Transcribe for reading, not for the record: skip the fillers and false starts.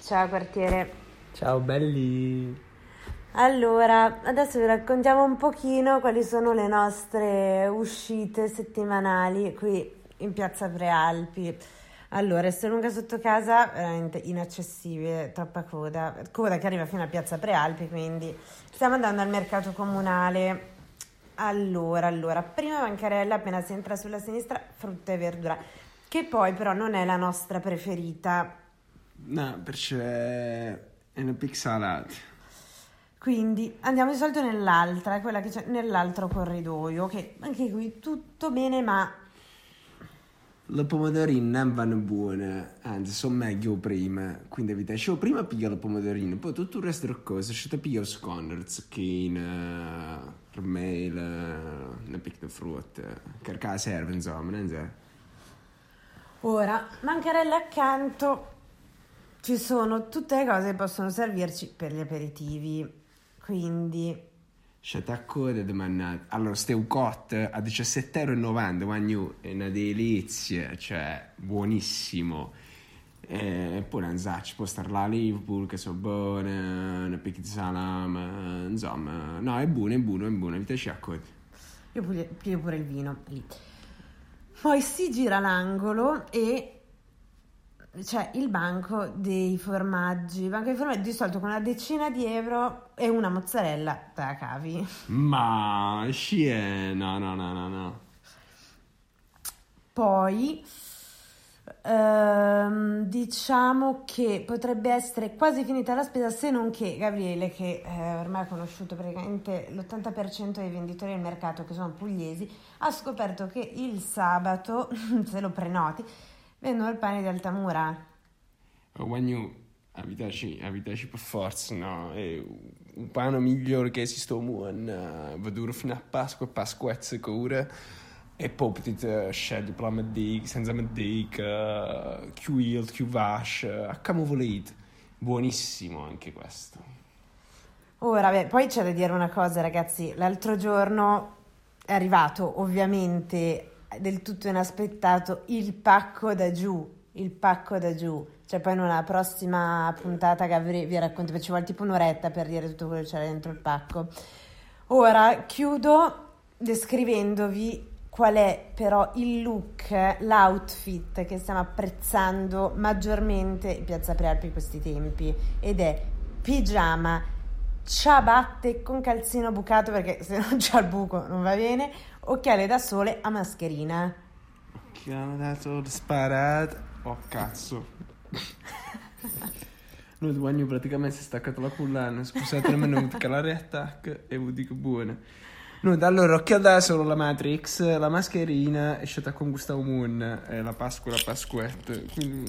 Ciao quartiere. Ciao belli. Allora, adesso vi raccontiamo un pochino quali sono le nostre uscite settimanali qui in Piazza Prealpi. Allora, Estelunga sotto casa, veramente inaccessibile, troppa coda che arriva fino a Piazza Prealpi, quindi stiamo andando al mercato comunale. Allora, prima bancarella, appena si entra sulla sinistra, frutta e verdura, che poi però non è la nostra preferita. No, perché è una pixelata. Quindi andiamo di solito nell'altra, quella che c'è nell'altro corridoio, che anche qui tutto bene, ma Le pomodorine non vanno buone, anzi sono meglio prima. Quindi evita, prima piglia le pomodorine, poi tutto il resto delle cose, ci ti piglia il secondo, il zucchine, il mele, una piccola frutta, che serve insomma, non so. ora bancarella accanto ci sono tutte le cose che possono servirci per gli aperitivi, quindi C'è coda di mannata. Allora, steu cot a 17,90 €, è una delizia, cioè, buonissimo. E poi non so, ci può stare la Liverpool, che sono buone, una piccola di salame, insomma. No, è buono, mi piace a coda. io piglio pure il vino lì. Poi si gira l'angolo e c'è il banco dei formaggi. Il banco dei formaggi di solito con una decina di euro e una mozzarella te la cavi. Ma, no. Poi diciamo che potrebbe essere quasi finita la spesa, se non che Gabriele, che ormai ha conosciuto praticamente l'80% dei venditori del mercato, che sono pugliesi, ha scoperto che il sabato, se lo prenoti, vendono il pane di Altamura. Guagno, abitaci per forza, no? È un pane migliore che esiste al mondo. Va duro fino a Pasquezza che ora. E poi potete scegliere per la medica, senza medica, più yield, più vash, a come volete. Buonissimo anche questo. Ora, beh, poi c'è da dire una cosa, ragazzi. L'altro giorno è arrivato, ovviamente, del tutto inaspettato, il pacco da giù. Cioè, poi nella prossima puntata che vi racconto, ci vuole tipo un'oretta per dire tutto quello che c'era dentro il pacco. Ora chiudo descrivendovi qual è però il look, l'outfit che stiamo apprezzando maggiormente in Piazza Prealpi in questi tempi, ed è pigiama, ciabatte con calzino bucato, perché se non c'è il buco non va bene, occhiali da sole a mascherina. Occhiali da sole sparate. Oh cazzo. Noi guagno praticamente si è staccato la collana. Scusate, non mi è venuta la reattack e vi dico buona. No, allora, occhio da solo la Matrix, la mascherina è stata con Gustavo Moon, la Pasqua, la Pasquetta, quindi